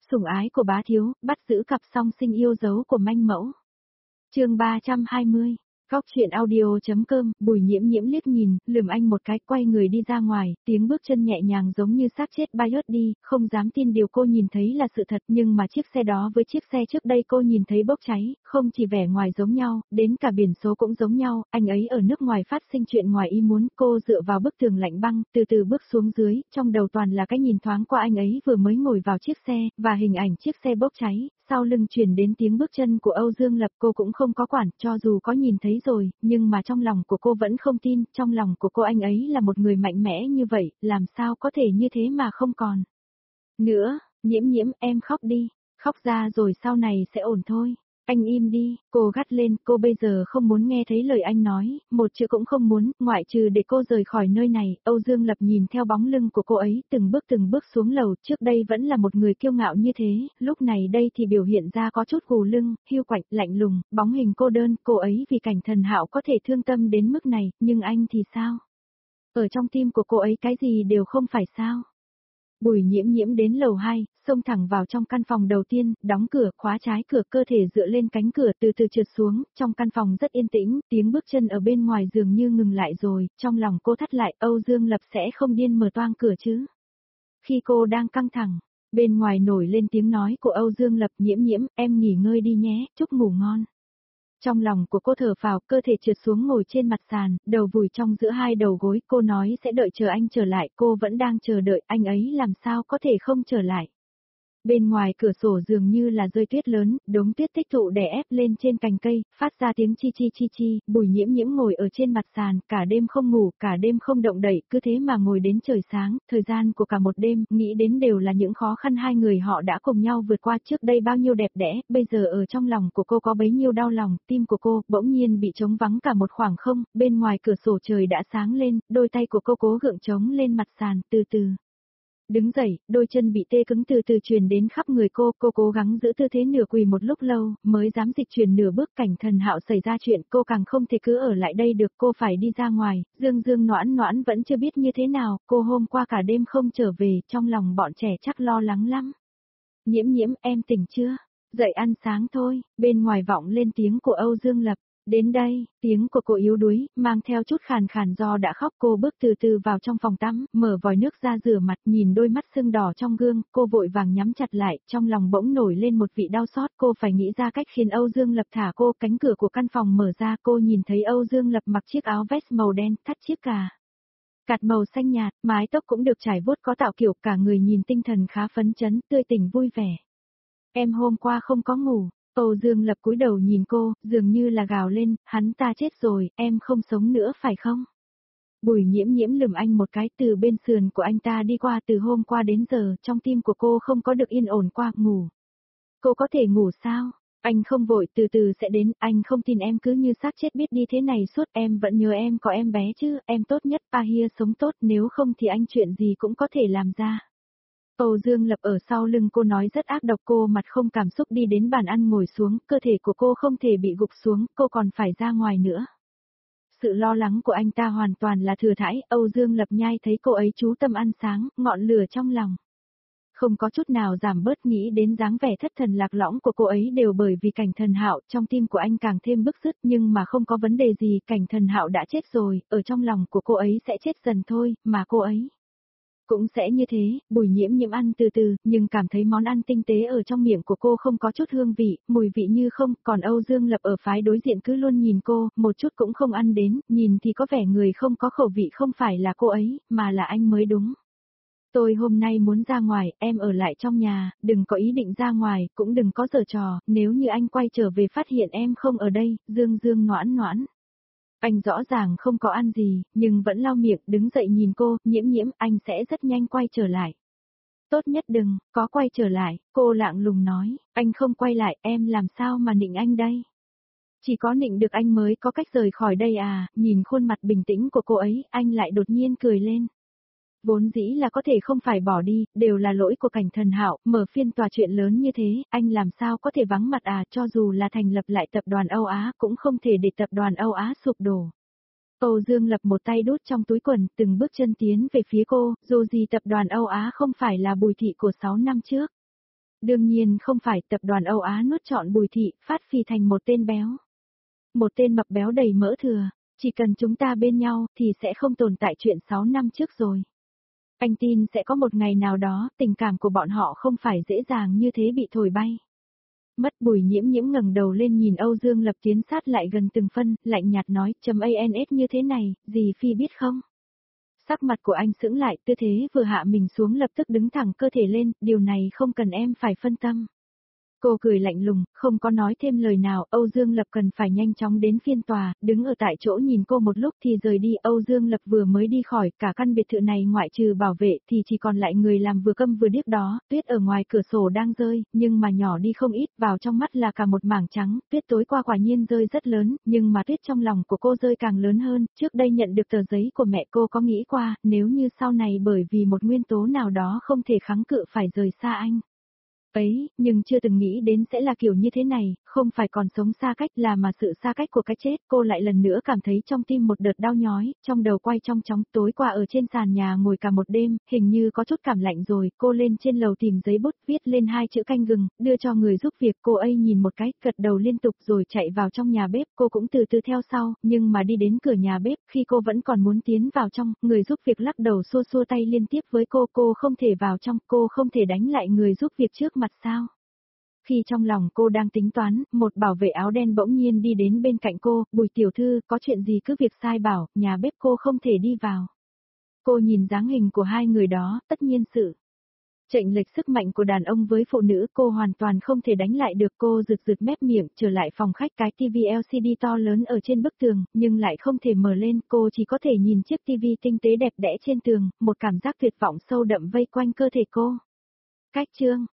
Sủng ái của bá thiếu, bắt giữ cặp song sinh yêu dấu của manh mẫu. Chương 320. Góc truyện audio.com. Bùi Nhiễm Nhiễm liếc nhìn, lườm anh một cái, quay người đi ra ngoài, tiếng bước chân nhẹ nhàng giống như xác chết bay lướt đi, không dám tin điều cô nhìn thấy là sự thật, nhưng mà chiếc xe đó với chiếc xe trước đây cô nhìn thấy bốc cháy, không chỉ vẻ ngoài giống nhau, đến cả biển số cũng giống nhau, anh ấy ở nước ngoài phát sinh chuyện ngoài ý muốn, cô dựa vào bức tường lạnh băng, từ từ bước xuống dưới, trong đầu toàn là cái nhìn thoáng qua anh ấy vừa mới ngồi vào chiếc xe, và hình ảnh chiếc xe bốc cháy. Sau lưng truyền đến tiếng bước chân của Âu Dương Lập, cô cũng không có quản, cho dù có nhìn thấy rồi, nhưng mà trong lòng của cô vẫn không tin, trong lòng của cô anh ấy là một người mạnh mẽ như vậy, làm sao có thể như thế mà không còn. Nữa, Nhiễm Nhiễm, em khóc đi, khóc ra rồi sau này sẽ ổn thôi. Anh im đi, cô gắt lên, cô bây giờ không muốn nghe thấy lời anh nói, một chữ cũng không muốn, ngoại trừ để cô rời khỏi nơi này. Âu Dương Lập nhìn theo bóng lưng của cô ấy, từng bước xuống lầu, trước đây vẫn là một người kiêu ngạo như thế, lúc này đây thì biểu hiện ra có chút gù lưng, hiu quạnh, lạnh lùng, bóng hình cô đơn, cô ấy vì Cảnh Thần Hạo có thể thương tâm đến mức này, nhưng anh thì sao? Ở trong tim của cô ấy cái gì đều không phải sao? Bùi Nhiễm Nhiễm đến lầu 2, xông thẳng vào trong căn phòng đầu tiên, đóng cửa, khóa trái cửa, cơ thể dựa lên cánh cửa từ từ trượt xuống, trong căn phòng rất yên tĩnh, tiếng bước chân ở bên ngoài dường như ngừng lại rồi, trong lòng cô thắt lại, Âu Dương Lập sẽ không điên mở toang cửa chứ. Khi cô đang căng thẳng, bên ngoài nổi lên tiếng nói của Âu Dương Lập, Nhiễm Nhiễm, em nghỉ ngơi đi nhé, chúc ngủ ngon. Trong lòng của cô thở phào, cơ thể trượt xuống ngồi trên mặt sàn, đầu vùi trong giữa hai đầu gối, cô nói sẽ đợi chờ anh trở lại, cô vẫn đang chờ đợi, anh ấy làm sao có thể không trở lại. Bên ngoài cửa sổ dường như là rơi tuyết lớn, đống tuyết tích tụ đè ép lên trên cành cây, phát ra tiếng chi chi chi chi, Bùi Nhiễm Nhiễm ngồi ở trên mặt sàn, cả đêm không ngủ, cả đêm không động đậy, cứ thế mà ngồi đến trời sáng, thời gian của cả một đêm, nghĩ đến đều là những khó khăn hai người họ đã cùng nhau vượt qua trước đây bao nhiêu đẹp đẽ, bây giờ ở trong lòng của cô có bấy nhiêu đau lòng, tim của cô bỗng nhiên bị trống vắng cả một khoảng không, bên ngoài cửa sổ trời đã sáng lên, đôi tay của cô cố gượng chống lên mặt sàn, từ từ. Đứng dậy, đôi chân bị tê cứng từ từ truyền đến khắp người cô cố gắng giữ tư thế nửa quỳ một lúc lâu, mới dám dịch chuyển nửa bước. Cảnh Thần Hạo xảy ra chuyện, cô càng không thể cứ ở lại đây được, cô phải đi ra ngoài, Dương Dương Noãn Noãn vẫn chưa biết như thế nào, cô hôm qua cả đêm không trở về, trong lòng bọn trẻ chắc lo lắng lắm. Nhiễm Nhiễm, em tỉnh chưa? Dậy ăn sáng thôi, bên ngoài vọng lên tiếng của Âu Dương Lập. Đến đây, tiếng của cô yếu đuối, mang theo chút khàn khàn do đã khóc, cô bước từ từ vào trong phòng tắm, mở vòi nước ra rửa mặt, nhìn đôi mắt sưng đỏ trong gương, cô vội vàng nhắm chặt lại, trong lòng bỗng nổi lên một vị đau xót, cô phải nghĩ ra cách khiến Âu Dương Lập thả cô, cánh cửa của căn phòng mở ra, cô nhìn thấy Âu Dương Lập mặc chiếc áo vest màu đen, thắt chiếc cạt màu xanh nhạt, mái tóc cũng được trải vuốt có tạo kiểu, cả người nhìn tinh thần khá phấn chấn, tươi tỉnh vui vẻ. Em hôm qua không có ngủ. Âu Dương Lập cúi đầu nhìn cô, dường như là gào lên, hắn ta chết rồi, em không sống nữa phải không? Bùi Nhiễm Nhiễm lườm anh một cái, từ bên sườn của anh ta đi qua, từ hôm qua đến giờ, trong tim của cô không có được yên ổn qua, ngủ. Cô có thể ngủ sao? Anh không vội, từ từ sẽ đến, anh không tin em cứ như xác chết biết đi thế này suốt, em vẫn nhớ em có em bé chứ, em tốt nhất, Pahia sống tốt, nếu không thì anh chuyện gì cũng có thể làm ra. Âu Dương Lập ở sau lưng cô nói rất ác độc, cô mặt không cảm xúc đi đến bàn ăn ngồi xuống, cơ thể của cô không thể bị gục xuống, cô còn phải ra ngoài nữa. Sự lo lắng của anh ta hoàn toàn là thừa thãi, Âu Dương Lập nhai thấy cô ấy chú tâm ăn sáng, ngọn lửa trong lòng. Không có chút nào giảm bớt, nghĩ đến dáng vẻ thất thần lạc lõng của cô ấy đều bởi vì Cảnh Thần Hạo, trong tim của anh càng thêm bứt rứt, nhưng mà không có vấn đề gì, Cảnh Thần Hạo đã chết rồi, ở trong lòng của cô ấy sẽ chết dần thôi, mà cô ấy cũng sẽ như thế. Bùi Nhiễm Nhiễm ăn từ từ, nhưng cảm thấy món ăn tinh tế ở trong miệng của cô không có chút hương vị, mùi vị như không, còn Âu Dương Lập ở phái đối diện cứ luôn nhìn cô, một chút cũng không ăn đến, nhìn thì có vẻ người không có khẩu vị, không phải là cô ấy, mà là anh mới đúng. Tôi hôm nay muốn ra ngoài, em ở lại trong nhà, đừng có ý định ra ngoài, cũng đừng có giở trò, nếu như anh quay trở về phát hiện em không ở đây, Dương Dương Noãn Noãn. Anh rõ ràng không có ăn gì, nhưng vẫn lau miệng, đứng dậy nhìn cô, Nhiễm Nhiễm, anh sẽ rất nhanh quay trở lại. Tốt nhất đừng, có quay trở lại, cô lạng lùng nói, anh không quay lại, em làm sao mà nịnh anh đây? Chỉ có nịnh được anh mới có cách rời khỏi đây à, nhìn khuôn mặt bình tĩnh của cô ấy, anh lại đột nhiên cười lên. Vốn dĩ là có thể không phải bỏ đi, đều là lỗi của Cảnh Thần Hạo, mở phiên tòa chuyện lớn như thế, anh làm sao có thể vắng mặt à, cho dù là thành lập lại tập đoàn Âu Á, cũng không thể để tập đoàn Âu Á sụp đổ. Âu Dương Lập một tay đút trong túi quần, từng bước chân tiến về phía cô, dù gì tập đoàn Âu Á không phải là Bùi thị của 6 năm trước. Đương nhiên không phải, tập đoàn Âu Á nuốt trọn Bùi Thị, phát phi thành một tên béo. Một tên mập béo đầy mỡ thừa, chỉ cần chúng ta bên nhau thì sẽ không tồn tại chuyện 6 năm trước rồi. Anh tin sẽ có một ngày nào đó, tình cảm của bọn họ không phải dễ dàng như thế bị thổi bay. Mất Bùi Nhiễm Nhiễm ngẩng đầu lên nhìn Âu Dương Lập tiến sát lại gần từng phân, lạnh nhạt nói, ans như thế này, dì Phi biết không? Sắc mặt của anh sững lại, tư thế vừa hạ mình xuống lập tức đứng thẳng cơ thể lên, điều này không cần em phải phân tâm. Cô cười lạnh lùng, không có nói thêm lời nào, Âu Dương Lập cần phải nhanh chóng đến phiên tòa, đứng ở tại chỗ nhìn cô một lúc thì rời đi, Âu Dương Lập vừa mới đi khỏi, cả căn biệt thự này ngoại trừ bảo vệ thì chỉ còn lại người làm vừa câm vừa điếc đó, tuyết ở ngoài cửa sổ đang rơi, nhưng mà nhỏ đi không ít, vào trong mắt là cả một mảng trắng, tuyết tối qua quả nhiên rơi rất lớn, nhưng mà tuyết trong lòng của cô rơi càng lớn hơn, trước đây nhận được tờ giấy của mẹ cô có nghĩ qua, nếu như sau này bởi vì một nguyên tố nào đó không thể kháng cự phải rời xa anh. Ấy, nhưng chưa từng nghĩ đến sẽ là kiểu như thế này, không phải còn sống xa cách là mà sự xa cách của cái chết, cô lại lần nữa cảm thấy trong tim một đợt đau nhói, trong đầu quay trong chóng, tối qua ở trên sàn nhà ngồi cả một đêm, hình như có chút cảm lạnh rồi, cô lên trên lầu tìm giấy bút, viết lên 2 chữ canh gừng, đưa cho người giúp việc, cô ấy nhìn một cái, gật đầu liên tục rồi chạy vào trong nhà bếp, cô cũng từ từ theo sau, nhưng mà đi đến cửa nhà bếp, khi cô vẫn còn muốn tiến vào trong, người giúp việc lắc đầu xua xua tay liên tiếp với cô không thể vào trong, cô không thể đánh lại người giúp việc trước mặt sao? Khi trong lòng cô đang tính toán, một bảo vệ áo đen bỗng nhiên đi đến bên cạnh cô, Bùi tiểu thư, có chuyện gì cứ việc sai bảo, nhà bếp cô không thể đi vào. Cô nhìn dáng hình của hai người đó, tất nhiên sự chênh lệch sức mạnh của đàn ông với phụ nữ cô hoàn toàn không thể đánh lại được, cô rực rực mép miệng, trở lại phòng khách, cái TV LCD to lớn ở trên bức tường, nhưng lại không thể mở lên, cô chỉ có thể nhìn chiếc TV tinh tế đẹp đẽ trên tường, một cảm giác tuyệt vọng sâu đậm vây quanh cơ thể cô. Cách chương